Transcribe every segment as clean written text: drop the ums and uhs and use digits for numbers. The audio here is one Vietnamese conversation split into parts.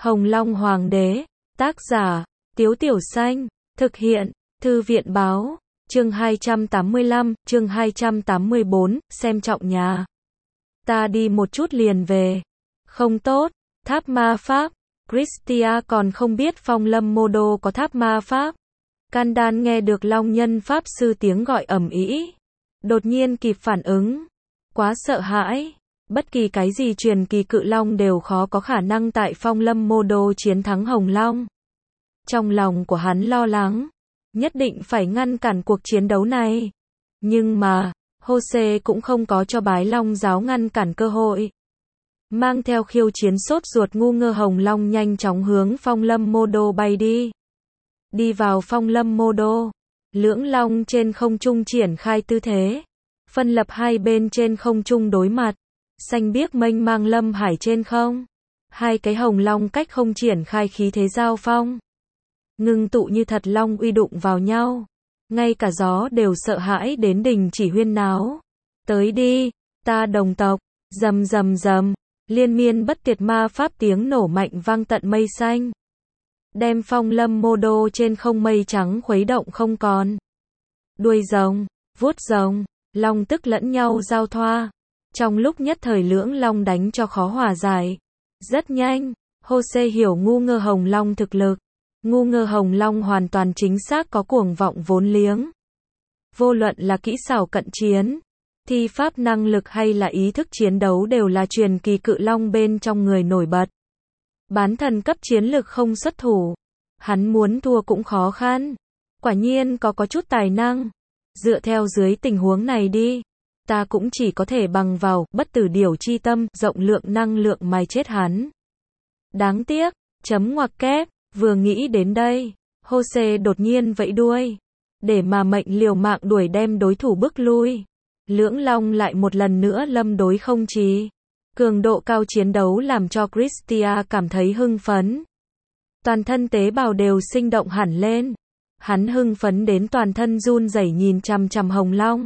Hồng Long Hoàng đế, tác giả, Tiếu Tiểu Xanh, thực hiện, Thư viện báo, chương 285, chương 284, xem trọng nhà. Ta đi một chút liền về. Không tốt, tháp ma pháp, Christia còn không biết Phong Lâm Mô Đô có tháp ma pháp. Candan nghe được Long Nhân Pháp Sư tiếng gọi ầm ĩ, đột nhiên kịp phản ứng, quá sợ hãi. Bất kỳ cái gì truyền kỳ cự long đều khó có khả năng tại Phong Lâm Mô Đô chiến thắng Hồng Long. Trong lòng của hắn lo lắng, nhất định phải ngăn cản cuộc chiến đấu này. Nhưng mà, Jose cũng không có cho Bái Long giáo ngăn cản cơ hội. Mang theo khiêu chiến sốt ruột ngu ngơ Hồng Long nhanh chóng hướng Phong Lâm Mô Đô bay đi. Đi vào Phong Lâm Mô Đô, lưỡng long trên không trung triển khai tư thế, phân lập hai bên trên không trung đối mặt. Xanh biếc mênh mang lâm hải trên không. Hai cái hồng long cách không triển khai khí thế giao phong. Ngưng tụ như thật long uy đụng vào nhau. Ngay cả gió đều sợ hãi đến đình chỉ huyên náo. Tới đi, ta đồng tộc, rầm rầm rầm, liên miên bất tuyệt ma pháp tiếng nổ mạnh vang tận mây xanh. Đem Phong Lâm Mô Đô trên không mây trắng khuấy động không còn. Đuôi rồng, vuốt rồng, long tức lẫn nhau giao thoa. Trong lúc nhất thời lưỡng long đánh cho khó hòa giải. Rất nhanh, Jose hiểu ngu ngơ Hồng Long thực lực. Ngu ngơ Hồng Long hoàn toàn chính xác có cuồng vọng vốn liếng. Vô luận là kỹ xảo cận chiến, thi pháp năng lực hay là ý thức chiến đấu đều là truyền kỳ cự long bên trong người nổi bật. Bán thần cấp chiến lực không xuất thủ. Hắn muốn thua cũng khó khăn. Quả nhiên có chút tài năng. Dựa theo dưới tình huống này đi. Ta cũng chỉ có thể bằng vào bất tử điểu chi tâm, rộng lượng năng lượng mài chết hắn. Đáng tiếc, chấm ngoặc kép, vừa nghĩ đến đây, Jose đột nhiên vẫy đuôi, để mà mệnh liều mạng đuổi đem đối thủ bước lui. Lưỡng long lại một lần nữa lâm đối không chí. Cường độ cao chiến đấu làm cho Christia cảm thấy hưng phấn. Toàn thân tế bào đều sinh động hẳn lên. Hắn hưng phấn đến toàn thân run rẩy nhìn chằm chằm Hồng Long.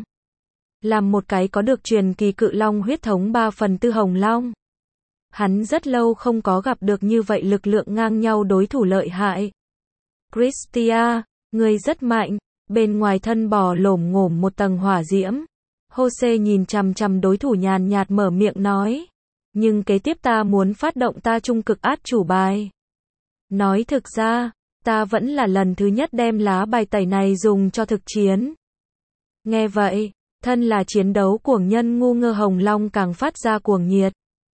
Làm một cái có được truyền kỳ cự long huyết thống 3/4 Hồng Long. Hắn rất lâu không có gặp được như vậy lực lượng ngang nhau đối thủ lợi hại. Christia, người rất mạnh, bên ngoài thân bò lổm ngổm một tầng hỏa diễm. Jose nhìn chằm chằm đối thủ nhàn nhạt mở miệng nói. Nhưng kế tiếp ta muốn phát động ta trung cực át chủ bài. Nói thực ra, ta vẫn là lần thứ nhất đem lá bài tẩy này dùng cho thực chiến. Nghe vậy, thân là chiến đấu cuồng nhân ngu ngơ Hồng Long càng phát ra cuồng nhiệt.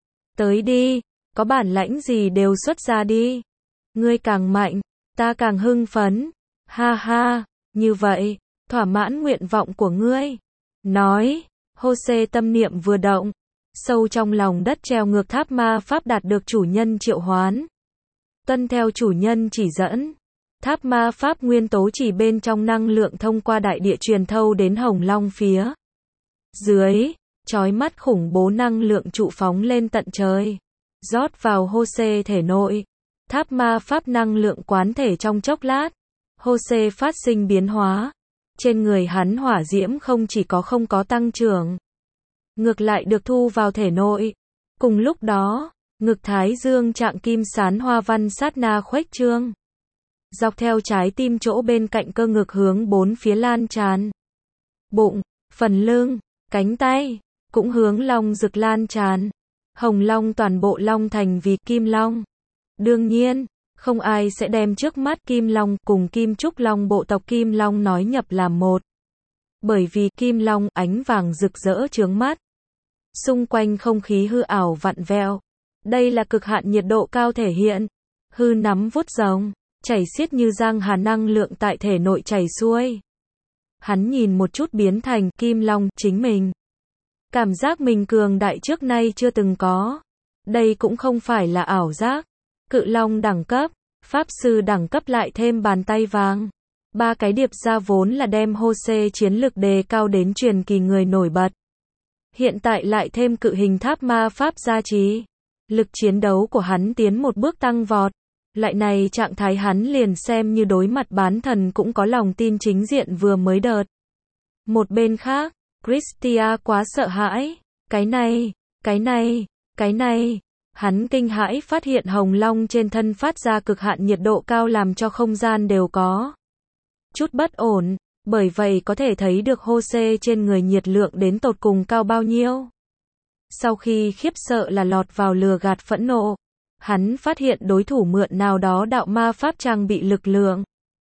Tới đi, có bản lãnh gì đều xuất ra đi. Ngươi càng mạnh, ta càng hưng phấn. Ha ha, như vậy, thỏa mãn nguyện vọng của ngươi. Nói, Jose tâm niệm vừa động. Sâu trong lòng đất treo ngược tháp ma pháp đạt được chủ nhân triệu hoán. Tuân theo chủ nhân chỉ dẫn. Tháp ma pháp nguyên tố chỉ bên trong năng lượng thông qua đại địa truyền thâu đến Hồng Long phía dưới, chói mắt khủng bố năng lượng trụ phóng lên tận trời, rót vào Jose thể nội. Tháp ma pháp năng lượng quán thể trong chốc lát, Jose phát sinh biến hóa. Trên người hắn hỏa diễm không chỉ không có tăng trưởng, ngược lại được thu vào thể nội. Cùng lúc đó, ngực thái dương trạng kim sán hoa văn sát na khuếch trương. Dọc theo trái tim chỗ bên cạnh cơ ngực hướng bốn phía lan tràn. Bụng, phần lưng, cánh tay, cũng hướng long rực lan tràn. Hồng Long toàn bộ long thành vì Kim Long. Đương nhiên, không ai sẽ đem trước mắt Kim Long cùng Kim Trúc Long bộ tộc Kim Long nói nhập làm một. Bởi vì Kim Long ánh vàng rực rỡ chướng mắt. Xung quanh không khí hư ảo vặn vẹo. Đây là cực hạn nhiệt độ cao thể hiện. Hư nắm vuốt rồng, chảy xiết như giang hà năng lượng tại thể nội chảy xuôi. Hắn nhìn một chút biến thành Kim Long chính mình. Cảm giác mình cường đại trước nay chưa từng có. Đây cũng không phải là ảo giác. Cự Long đẳng cấp, Pháp Sư đẳng cấp lại thêm bàn tay vàng. Ba cái điệp ra vốn là đem Jose chiến lực đề cao đến truyền kỳ người nổi bật. Hiện tại lại thêm cự hình tháp ma pháp gia trì. Lực chiến đấu của hắn tiến một bước tăng vọt. Lại này trạng thái hắn liền xem như đối mặt bán thần cũng có lòng tin chính diện vừa mới đợt. Một bên khác, Christia quá sợ hãi. Cái này, Hắn kinh hãi phát hiện hồng long trên thân phát ra cực hạn nhiệt độ cao làm cho không gian đều có chút bất ổn, bởi vậy có thể thấy được Jose trên người nhiệt lượng đến tột cùng cao bao nhiêu. Sau khi khiếp sợ là lọt vào lừa gạt phẫn nộ, hắn phát hiện đối thủ mượn nào đó đạo ma pháp trang bị lực lượng.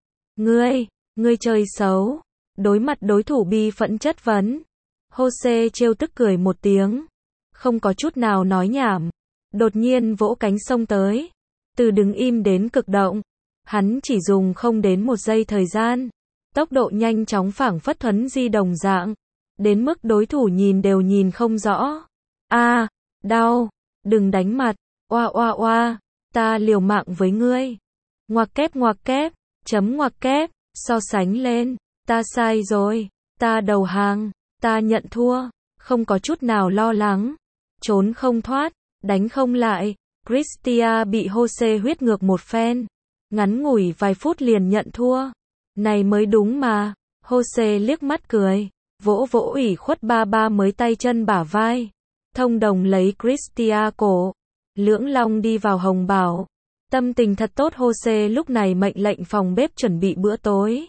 Ngươi chơi xấu. Đối mặt đối thủ bi phẫn chất vấn, Jose trêu tức cười một tiếng, không có chút nào nói nhảm, đột nhiên vỗ cánh xông tới. Từ đứng im đến cực động, hắn chỉ dùng không đến 1 giây thời gian, tốc độ nhanh chóng phảng phất thuấn di đồng dạng, đến mức đối thủ nhìn đều nhìn không rõ. A, đau, đừng đánh mặt, oa oa oa, ta liều mạng với ngươi. Ngoặc kép, chấm ngoặc kép, so sánh lên, ta sai rồi, ta đầu hàng, ta nhận thua, không có chút nào lo lắng, trốn không thoát, đánh không lại. Christia bị Jose huyết ngược một phen, ngắn ngủi vài phút liền nhận thua. Này mới đúng mà. Jose liếc mắt cười, vỗ vỗ ủy khuất ba mới tay chân bả vai, thông đồng lấy Christia cổ. Lưỡng Long đi vào hồng bảo. Tâm tình thật tốt. Jose lúc này mệnh lệnh phòng bếp chuẩn bị bữa tối.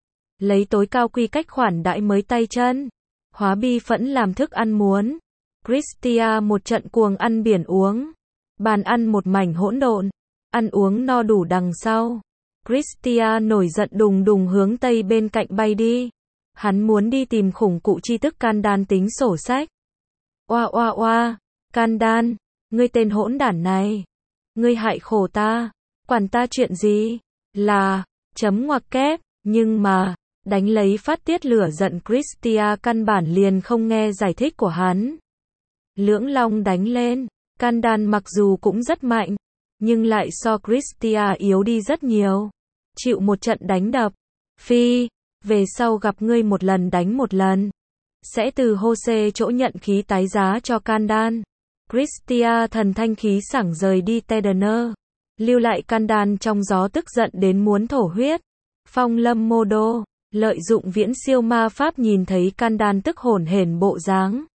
Lấy tối cao quy cách khoản đãi mới tay chân. Hóa bi phẫn làm thức ăn muốn. Christia một trận cuồng ăn biển uống. Bàn ăn một mảnh hỗn độn. Ăn uống no đủ đằng sau, Christia nổi giận đùng đùng hướng tây bên cạnh bay đi. Hắn muốn đi tìm khủng cụ tri thức Candan tính sổ sách. Oa oa oa, Candan, ngươi tên hỗn đản này. Ngươi hại khổ ta, quản ta chuyện gì? Là, chấm ngoặc kép, nhưng mà, đánh lấy phát tiết lửa giận Christia căn bản liền không nghe giải thích của hắn. Lưỡng Long đánh lên, Candan mặc dù cũng rất mạnh, nhưng lại so Christia yếu đi rất nhiều. Chịu một trận đánh đập. Phi, về sau gặp ngươi một lần đánh một lần. Sẽ từ Jose chỗ nhận khí tái giá cho Candan. Christia thần thanh khí sảng rời đi Tedener. Lưu lại Candan trong gió tức giận đến muốn thổ huyết. Phong Lâm Mô Đô, lợi dụng viễn siêu ma pháp nhìn thấy Candan tức hổn hển bộ dáng.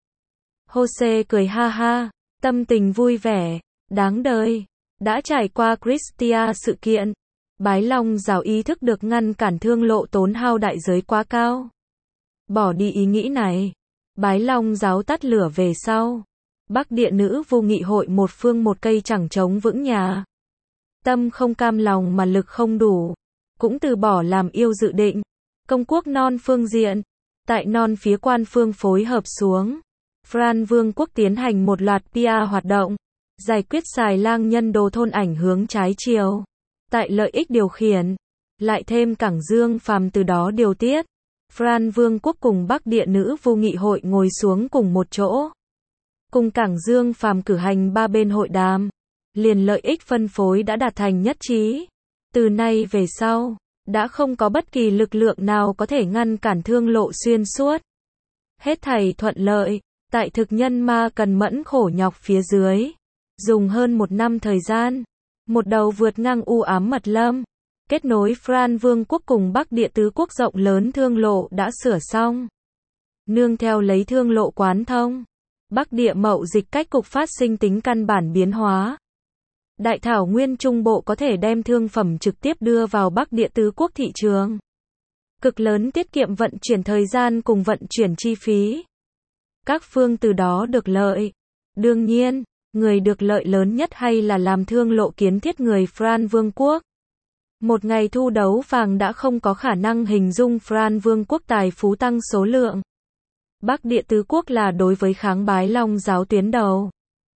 Jose cười ha ha, tâm tình vui vẻ, đáng đời. Đã trải qua Christia sự kiện, Bái Long Giáo ý thức được ngăn cản thương lộ tốn hao đại giới quá cao. Bỏ đi ý nghĩ này, Bái Long Giáo tắt lửa về sau. Bắc Địa Nữ Vô Nghị hội một phương một cây chẳng chống vững nhà. Tâm không cam lòng mà lực không đủ, cũng từ bỏ làm yêu dự định. Công quốc non phương diện, tại non phía quan phương phối hợp xuống, Fran Vương quốc tiến hành một loạt PR hoạt động. Giải quyết xài lang nhân đồ thôn ảnh hướng trái chiều. Tại lợi ích điều khiển, lại thêm Cảng Dương Phàm từ đó điều tiết. Fran Vương quốc cùng Bắc Địa Nữ Vô Nghị hội ngồi xuống cùng một chỗ. Cùng Cảng Dương Phàm cử hành 3 bên hội đàm. Liền lợi ích phân phối đã đạt thành nhất trí. Từ nay về sau, đã không có bất kỳ lực lượng nào có thể ngăn cản thương lộ xuyên suốt. Hết thảy thuận lợi, tại thực nhân ma cần mẫn khổ nhọc phía dưới. Dùng hơn 1 năm thời gian, một đầu vượt ngang u ám mật lâm, kết nối Fran Vương quốc cùng Bắc Địa Tứ quốc rộng lớn thương lộ đã sửa xong. Nương theo lấy thương lộ quán thông, Bắc Địa mậu dịch cách cục phát sinh tính căn bản biến hóa. Đại thảo nguyên trung bộ có thể đem thương phẩm trực tiếp đưa vào Bắc Địa Tứ quốc thị trường. Cực lớn tiết kiệm vận chuyển thời gian cùng vận chuyển chi phí. Các phương từ đó được lợi. Đương nhiên, người được lợi lớn nhất hay là làm thương lộ kiến thiết người Fran Vương quốc. Một ngày thu đấu vàng đã không có khả năng hình dung Fran Vương quốc tài phú tăng số lượng. Bắc Địa Tứ quốc là đối với kháng Bái Long Giáo tuyến đầu.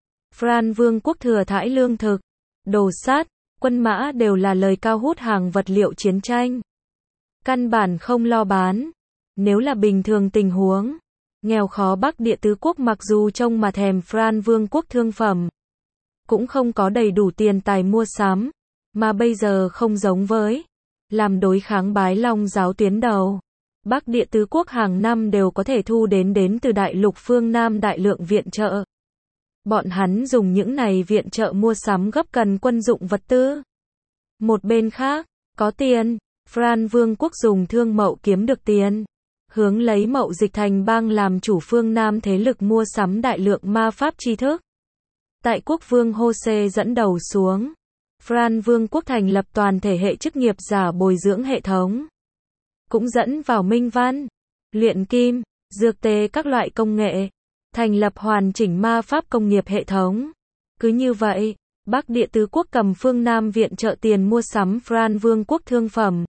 Fran Vương quốc thừa thãi lương thực, đồ sắt, quân mã đều là lời cao hút hàng vật liệu chiến tranh. Căn bản không lo bán. Nếu là bình thường tình huống, nghèo khó Bắc Địa Tứ quốc mặc dù trông mà thèm Fran Vương quốc thương phẩm, cũng không có đầy đủ tiền tài mua sắm, mà bây giờ không giống với làm đối kháng Bái Long Giáo tuyến đầu. Bắc Địa Tứ quốc hàng năm đều có thể thu đến từ đại lục phương Nam đại lượng viện trợ. Bọn hắn dùng những này viện trợ mua sắm gấp cần quân dụng vật tư. Một bên khác, có tiền, Fran Vương quốc dùng thương mậu kiếm được tiền. Hướng lấy mậu dịch thành bang làm chủ phương Nam thế lực mua sắm đại lượng ma pháp tri thức. Tại quốc vương Jose dẫn đầu xuống, Fran Vương quốc thành lập toàn thể hệ chức nghiệp giả bồi dưỡng hệ thống. Cũng dẫn vào minh văn, luyện kim, dược tế các loại công nghệ, thành lập hoàn chỉnh ma pháp công nghiệp hệ thống. Cứ như vậy, Bắc Địa tứ quốc cầm phương Nam viện trợ tiền mua sắm Fran Vương quốc thương phẩm.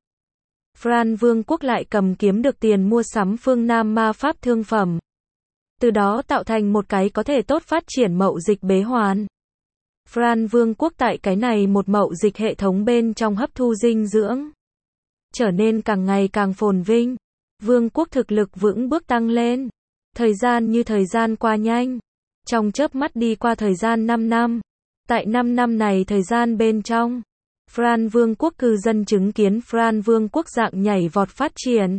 Fran Vương quốc lại cầm kiếm được tiền mua sắm phương Nam ma pháp thương phẩm. Từ đó tạo thành một cái có thể tốt phát triển mậu dịch bế hoàn. Fran Vương quốc tại cái này một mậu dịch hệ thống bên trong hấp thu dinh dưỡng, trở nên càng ngày càng phồn vinh. Vương quốc thực lực vững bước tăng lên. Thời gian như thời gian qua nhanh. Trong chớp mắt đi qua thời gian 5 năm. Tại 5 năm này thời gian bên trong, Fran Vương quốc cư dân chứng kiến Fran Vương quốc dạng nhảy vọt phát triển.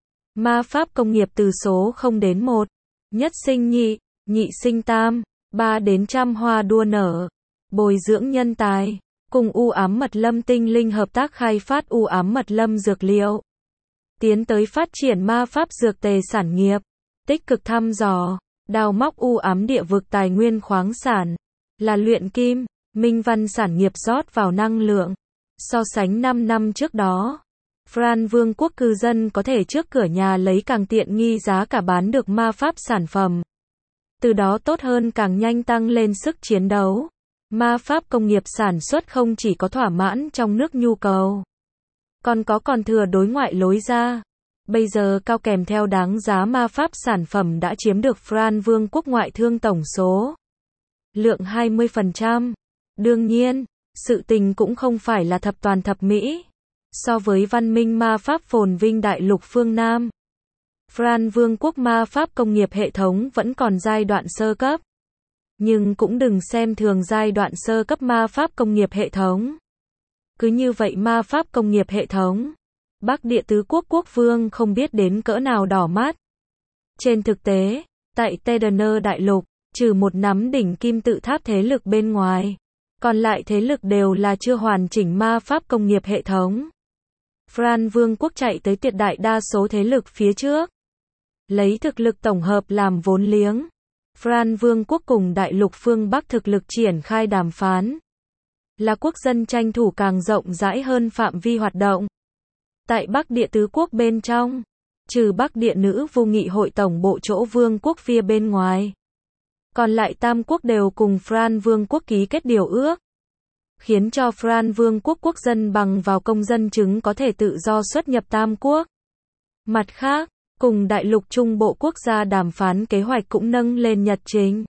Ma pháp công nghiệp từ số 0 đến 1, nhất sinh nhị, nhị sinh tam, 3 đến trăm hoa đua nở, bồi dưỡng nhân tài, cùng u ám mật lâm tinh linh hợp tác khai phát u ám mật lâm dược liệu. Tiến tới phát triển ma pháp dược tề sản nghiệp, tích cực thăm dò, đào móc u ám địa vực tài nguyên khoáng sản, là luyện kim, minh văn sản nghiệp rót vào năng lượng. So sánh 5 năm trước đó, Fran Vương quốc cư dân có thể trước cửa nhà lấy càng tiện nghi giá cả bán được ma pháp sản phẩm. Từ đó tốt hơn càng nhanh tăng lên sức chiến đấu. Ma pháp công nghiệp sản xuất không chỉ có thỏa mãn trong nước nhu cầu, còn có còn thừa đối ngoại lối ra. Bây giờ cao kèm theo đáng giá ma pháp sản phẩm đã chiếm được Fran Vương quốc ngoại thương tổng số lượng 20%. Đương nhiên, sự tình cũng không phải là thập toàn thập mỹ. So với văn minh ma pháp phồn vinh đại lục phương Nam, Fran Vương quốc ma pháp công nghiệp hệ thống vẫn còn giai đoạn sơ cấp. Nhưng cũng đừng xem thường giai đoạn sơ cấp ma pháp công nghiệp hệ thống. Cứ như vậy ma pháp công nghiệp hệ thống, Bắc Địa tứ quốc quốc vương không biết đến cỡ nào đỏ mắt. Trên thực tế, tại Tedaner đại lục, trừ một nắm đỉnh kim tự tháp thế lực bên ngoài, còn lại thế lực đều là chưa hoàn chỉnh ma pháp công nghiệp hệ thống. Fran Vương quốc chạy tới tuyệt đại đa số thế lực phía trước. Lấy thực lực tổng hợp làm vốn liếng, Fran Vương quốc cùng đại lục phương Bắc thực lực triển khai đàm phán. Là quốc dân tranh thủ càng rộng rãi hơn phạm vi hoạt động. Tại Bắc Địa tứ quốc bên trong, trừ Bắc Địa nữ vô nghị hội tổng bộ chỗ Vương quốc phía bên ngoài, còn lại tam quốc đều cùng Fran Vương quốc ký kết điều ước, khiến cho Fran Vương quốc quốc dân bằng vào công dân chứng có thể tự do xuất nhập tam quốc. Mặt khác, cùng đại lục trung bộ quốc gia đàm phán kế hoạch cũng nâng lên nhật trình.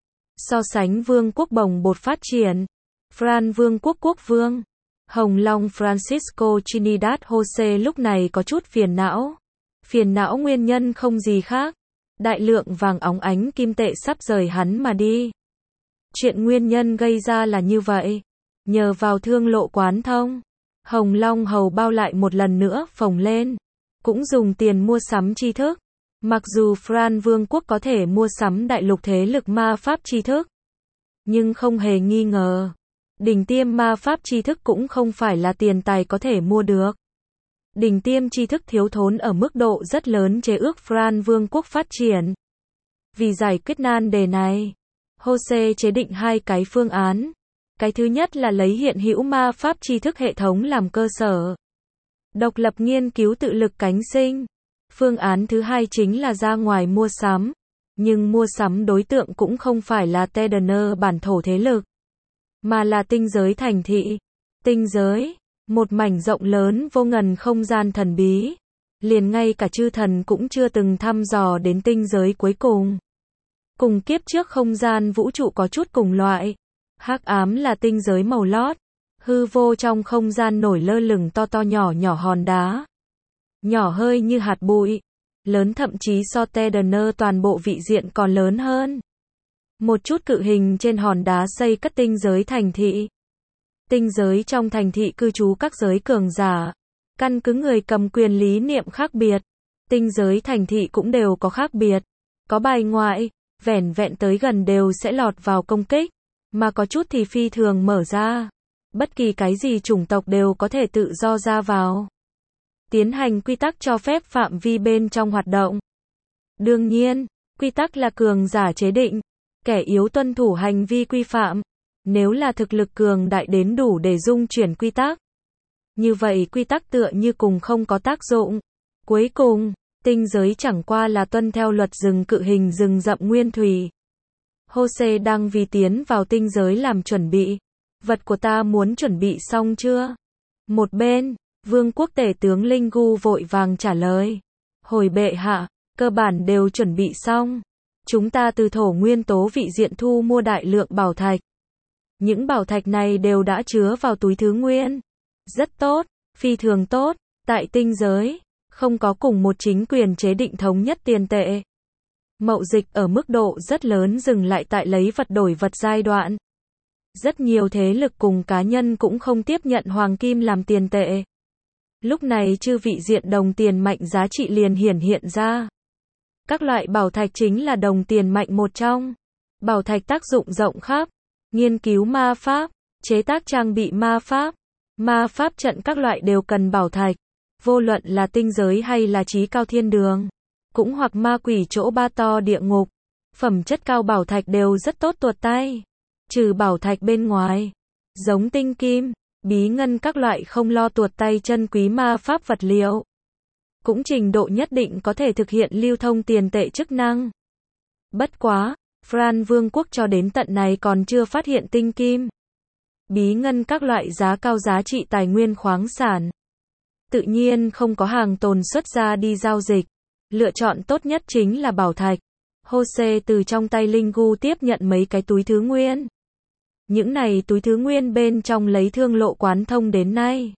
So sánh vương quốc bồng bột phát triển, Fran Vương quốc quốc vương Hồng Long Francisco Trinidad Jose lúc này có chút phiền não. Phiền não nguyên nhân không gì khác, đại lượng vàng óng ánh kim tệ sắp rời hắn mà đi. Chuyện nguyên nhân gây ra là như vậy. Nhờ vào thương lộ quán thông, Hồng Long hầu bao lại một lần nữa phồng lên, cũng dùng tiền mua sắm tri thức. Mặc dù Fran Vương quốc có thể mua sắm đại lục thế lực ma pháp tri thức, nhưng không hề nghi ngờ, đỉnh tiêm ma pháp tri thức cũng không phải là tiền tài có thể mua được. Đỉnh tiêm tri thức thiếu thốn ở mức độ rất lớn chế ước Fran Vương quốc phát triển. Vì giải quyết nan đề này, Jose chế định hai cái phương án. Cái thứ nhất là lấy hiện hữu ma pháp tri thức hệ thống làm cơ sở, độc lập nghiên cứu tự lực cánh sinh. Phương án thứ hai chính là ra ngoài mua sắm, nhưng mua sắm đối tượng cũng không phải là Tedaner bản thổ thế lực, mà là tinh giới thành thị. Tinh giới, một mảnh rộng lớn vô ngần không gian thần bí, liền ngay cả chư thần cũng chưa từng thăm dò đến tinh giới cuối cùng. Cùng kiếp trước không gian vũ trụ có chút cùng loại. Hắc ám là tinh giới màu lót, hư vô trong không gian nổi lơ lửng to to nhỏ nhỏ hòn đá. Nhỏ hơi như hạt bụi, lớn thậm chí so Tedaner toàn bộ vị diện còn lớn hơn. Một chút cự hình trên hòn đá xây cất tinh giới thành thị. Tinh giới trong thành thị cư trú các giới cường giả, căn cứ người cầm quyền lý niệm khác biệt. Tinh giới thành thị cũng đều có khác biệt, có bài ngoại, vẻn vẹn tới gần đều sẽ lọt vào công kích, mà có chút thì phi thường mở ra. Bất kỳ cái gì chủng tộc đều có thể tự do ra vào, tiến hành quy tắc cho phép phạm vi bên trong hoạt động. Đương nhiên, quy tắc là cường giả chế định, kẻ yếu tuân thủ hành vi quy phạm. Nếu là thực lực cường đại đến đủ để dung chuyển quy tắc, như vậy quy tắc tựa như cùng không có tác dụng. Cuối cùng, tinh giới chẳng qua là tuân theo luật rừng cự hình rừng rậm nguyên thủy. Jose đang vì tiến vào tinh giới làm chuẩn bị. Vật của ta muốn chuẩn bị xong chưa? Một bên, vương quốc tể tướng Linh Gu vội vàng trả lời. Hồi bệ hạ, cơ bản đều chuẩn bị xong. Chúng ta từ thổ nguyên tố vị diện thu mua đại lượng bảo thạch. Những bảo thạch này đều đã chứa vào túi thứ nguyên. Rất tốt, phi thường tốt. Tại tinh giới, không có cùng một chính quyền chế định thống nhất tiền tệ. Mậu dịch ở mức độ rất lớn dừng lại tại lấy vật đổi vật giai đoạn. Rất nhiều thế lực cùng cá nhân cũng không tiếp nhận hoàng kim làm tiền tệ. Lúc này chư vị diện đồng tiền mạnh giá trị liền hiển hiện ra. Các loại bảo thạch chính là đồng tiền mạnh một trong. Bảo thạch tác dụng rộng khắp, nghiên cứu ma pháp, chế tác trang bị ma pháp trận các loại đều cần bảo thạch. Vô luận là tinh giới hay là chí cao thiên đường, cũng hoặc ma quỷ chỗ ba to địa ngục, phẩm chất cao bảo thạch đều rất tốt tuột tay. Trừ bảo thạch bên ngoài, giống tinh kim, bí ngân các loại không lo tuột tay chân quý ma pháp vật liệu, cũng trình độ nhất định có thể thực hiện lưu thông tiền tệ chức năng. Bất quá, Fran Vương quốc cho đến tận này còn chưa phát hiện tinh kim, bí ngân các loại giá cao giá trị tài nguyên khoáng sản. Tự nhiên không có hàng tồn xuất ra đi giao dịch. Lựa chọn tốt nhất chính là bảo thạch. Jose từ trong tay Linh Gu tiếp nhận mấy cái túi thứ nguyên. Những này túi thứ nguyên bên trong lấy thương lộ quán thông đến nay.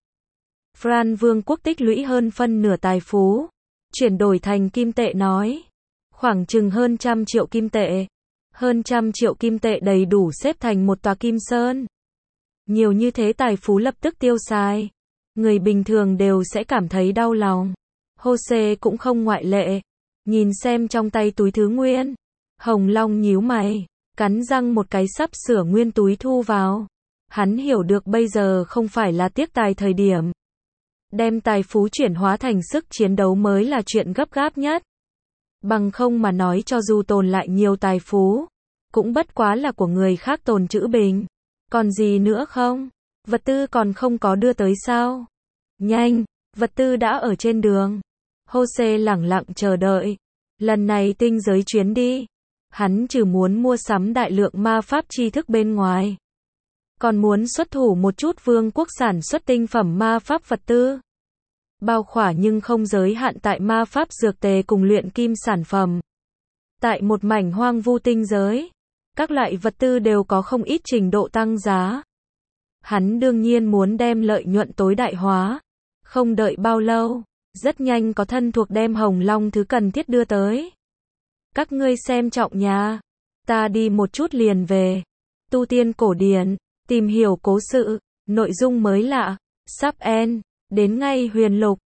Fran Vương quốc tích lũy hơn phân nửa tài phú. Chuyển đổi thành kim tệ nói. Khoảng chừng hơn 100 triệu kim tệ. Hơn 100 triệu kim tệ đầy đủ xếp thành một tòa kim sơn. Nhiều như thế tài phú lập tức tiêu xài. Người bình thường đều sẽ cảm thấy đau lòng. Jose cũng không ngoại lệ. Nhìn xem trong tay túi thứ nguyên. Hồng Long nhíu mày, cắn răng một cái sắp sửa nguyên túi thu vào. Hắn hiểu được bây giờ không phải là tiếc tài thời điểm. Đem tài phú chuyển hóa thành sức chiến đấu mới là chuyện gấp gáp nhất. Bằng không mà nói cho dù tồn lại nhiều tài phú, cũng bất quá là của người khác tồn trữ bình. Còn gì nữa không? Vật tư còn không có đưa tới sao? Nhanh, vật tư đã ở trên đường. Jose lẳng lặng chờ đợi. Lần này tinh giới chuyến đi, hắn trừ muốn mua sắm đại lượng ma pháp tri thức bên ngoài, còn muốn xuất thủ một chút vương quốc sản xuất tinh phẩm ma pháp vật tư. Bao khỏa nhưng không giới hạn tại ma pháp dược tề cùng luyện kim sản phẩm. Tại một mảnh hoang vu tinh giới, các loại vật tư đều có không ít trình độ tăng giá. Hắn đương nhiên muốn đem lợi nhuận tối đại hóa. Không đợi bao lâu, rất nhanh có thân thuộc đem Hồng Long thứ cần thiết đưa tới. Các ngươi xem trọng nhà, ta đi một chút liền về. Tu tiên cổ điển, tìm hiểu cố sự, nội dung mới lạ, sắp end, đến ngay huyền lục.